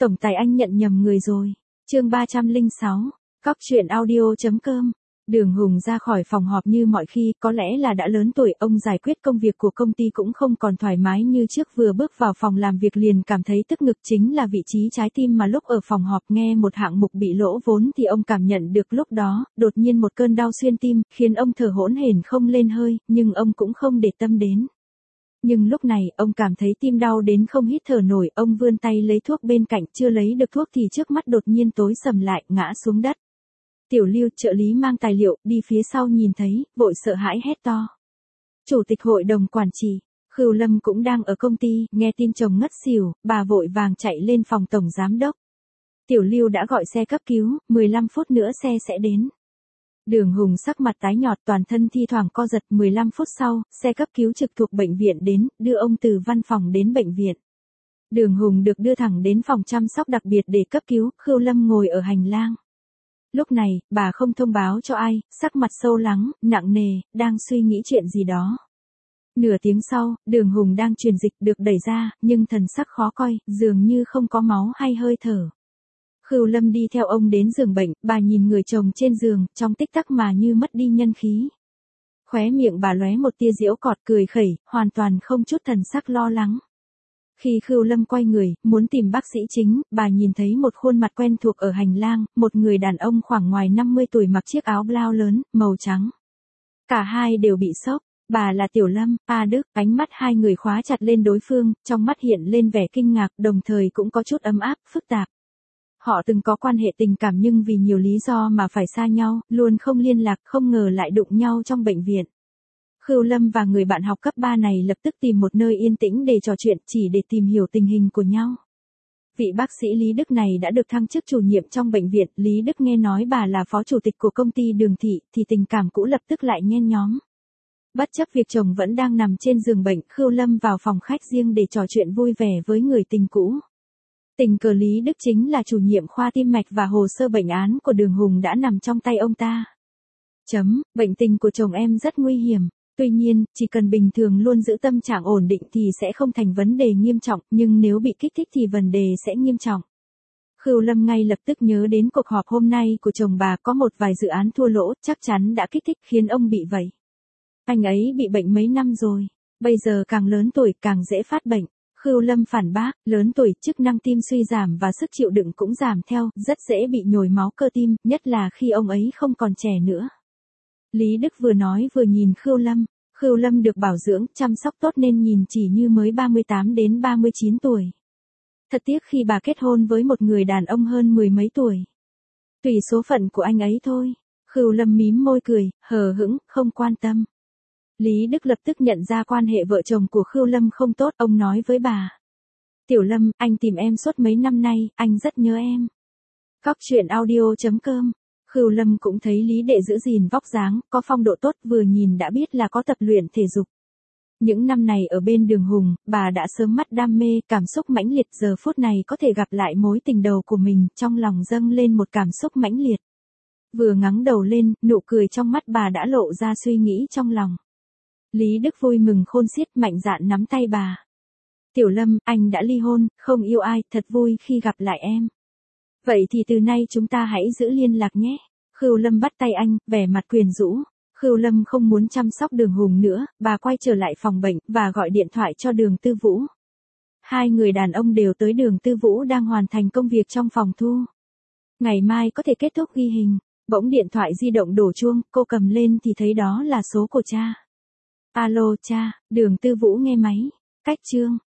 Tổng tài anh nhận nhầm người rồi. Chương 306. Cóc truyện audio.com. Đường Hùng ra khỏi phòng họp như mọi khi, có lẽ là đã lớn tuổi, ông giải quyết công việc của công ty cũng không còn thoải mái như trước, vừa bước vào phòng làm việc liền cảm thấy tức ngực, chính là vị trí trái tim mà lúc ở phòng họp nghe một hạng mục bị lỗ vốn thì ông cảm nhận được lúc đó, đột nhiên một cơn đau xuyên tim, khiến ông thở hổn hển không lên hơi, nhưng ông cũng không để tâm đến. Nhưng lúc này, ông cảm thấy tim đau đến không hít thở nổi, ông vươn tay lấy thuốc bên cạnh, chưa lấy được thuốc thì trước mắt đột nhiên tối sầm lại, ngã xuống đất. Tiểu Lưu, trợ lý mang tài liệu, đi phía sau nhìn thấy, vội sợ hãi hét to. Chủ tịch hội đồng quản trị, Khưu Lâm cũng đang ở công ty, nghe tin chồng ngất xỉu, bà vội vàng chạy lên phòng tổng giám đốc. Tiểu Lưu đã gọi xe cấp cứu, 15 phút nữa xe sẽ đến. Đường Hùng sắc mặt tái nhợt, toàn thân thi thoảng co giật, 15 phút sau, xe cấp cứu trực thuộc bệnh viện đến, đưa ông từ văn phòng đến bệnh viện. Đường Hùng được đưa thẳng đến phòng chăm sóc đặc biệt để cấp cứu, Khưu Lâm ngồi ở hành lang. Lúc này, bà không thông báo cho ai, sắc mặt sâu lắng, nặng nề, đang suy nghĩ chuyện gì đó. Nửa tiếng sau, Đường Hùng đang truyền dịch được đẩy ra, nhưng thần sắc khó coi, dường như không có máu hay hơi thở. Khưu Lâm đi theo ông đến giường bệnh, bà nhìn người chồng trên giường, trong tích tắc mà như mất đi nhân khí. Khóe miệng bà lóe một tia giễu cợt, cười khẩy, hoàn toàn không chút thần sắc lo lắng. Khi Khưu Lâm quay người, muốn tìm bác sĩ chính, bà nhìn thấy một khuôn mặt quen thuộc ở hành lang, một người đàn ông khoảng ngoài 50 tuổi mặc chiếc áo blau lớn, màu trắng. Cả hai đều bị sốc, bà là Tiểu Lâm, A Đức, ánh mắt hai người khóa chặt lên đối phương, trong mắt hiện lên vẻ kinh ngạc, đồng thời cũng có chút ấm áp, phức tạp. Họ từng có quan hệ tình cảm nhưng vì nhiều lý do mà phải xa nhau, luôn không liên lạc, không ngờ lại đụng nhau trong bệnh viện. Khưu Lâm và người bạn học cấp 3 này lập tức tìm một nơi yên tĩnh để trò chuyện, chỉ để tìm hiểu tình hình của nhau. Vị bác sĩ Lý Đức này đã được thăng chức chủ nhiệm trong bệnh viện, Lý Đức nghe nói bà là phó chủ tịch của công ty Đường Thị, thì tình cảm cũ lập tức lại nhen nhóm. Bất chấp việc chồng vẫn đang nằm trên giường bệnh, Khưu Lâm vào phòng khách riêng để trò chuyện vui vẻ với người tình cũ. Tình cờ Lý Đức chính là chủ nhiệm khoa tim mạch và hồ sơ bệnh án của Đường Hùng đã nằm trong tay ông ta. Bệnh tình của chồng em rất nguy hiểm. Tuy nhiên, chỉ cần bình thường luôn giữ tâm trạng ổn định thì sẽ không thành vấn đề nghiêm trọng, nhưng nếu bị kích thích thì vấn đề sẽ nghiêm trọng. Khưu Lâm ngay lập tức nhớ đến cuộc họp hôm nay của chồng bà, có một vài dự án thua lỗ, chắc chắn đã kích thích khiến ông bị vậy. Anh ấy bị bệnh mấy năm rồi, bây giờ càng lớn tuổi càng dễ phát bệnh. Khưu Lâm phản bác, lớn tuổi, chức năng tim suy giảm và sức chịu đựng cũng giảm theo, rất dễ bị nhồi máu cơ tim, nhất là khi ông ấy không còn trẻ nữa. Lý Đức vừa nói vừa nhìn Khưu Lâm được bảo dưỡng, chăm sóc tốt nên nhìn chỉ như mới 38 đến 39 tuổi. Thật tiếc khi bà kết hôn với một người đàn ông hơn mười mấy tuổi. Tùy số phận của anh ấy thôi. Khưu Lâm mím môi cười, hờ hững, không quan tâm. Lý Đức lập tức nhận ra quan hệ vợ chồng của Khưu Lâm không tốt, ông nói với bà. Tiểu Lâm, anh tìm em suốt mấy năm nay, anh rất nhớ em. Cóc truyện audio.com. Khưu Lâm cũng thấy Lý Đệ giữ gìn vóc dáng, có phong độ tốt, vừa nhìn đã biết là có tập luyện thể dục. Những năm này ở bên Đường Hùng, bà đã sớm mắt đam mê, cảm xúc mãnh liệt, giờ phút này có thể gặp lại mối tình đầu của mình, trong lòng dâng lên một cảm xúc mãnh liệt. Vừa ngẩng đầu lên, nụ cười trong mắt bà đã lộ ra suy nghĩ trong lòng. Lý Đức vui mừng khôn xiết, mạnh dạn nắm tay bà. Tiểu Lâm, anh đã ly hôn, không yêu ai, thật vui khi gặp lại em. Vậy thì từ nay chúng ta hãy giữ liên lạc nhé. Khưu Lâm bắt tay anh, vẻ mặt quyến rũ. Khưu Lâm không muốn chăm sóc Đường Hùng nữa, bà quay trở lại phòng bệnh, và gọi điện thoại cho Đường Tư Vũ. Hai người đàn ông đều tới, Đường Tư Vũ đang hoàn thành công việc trong phòng thu. Ngày mai có thể kết thúc ghi hình. Bỗng điện thoại di động đổ chuông, cô cầm lên thì thấy đó là số của cha. Alo cha, Đường Tư Vũ nghe máy. Cách chương.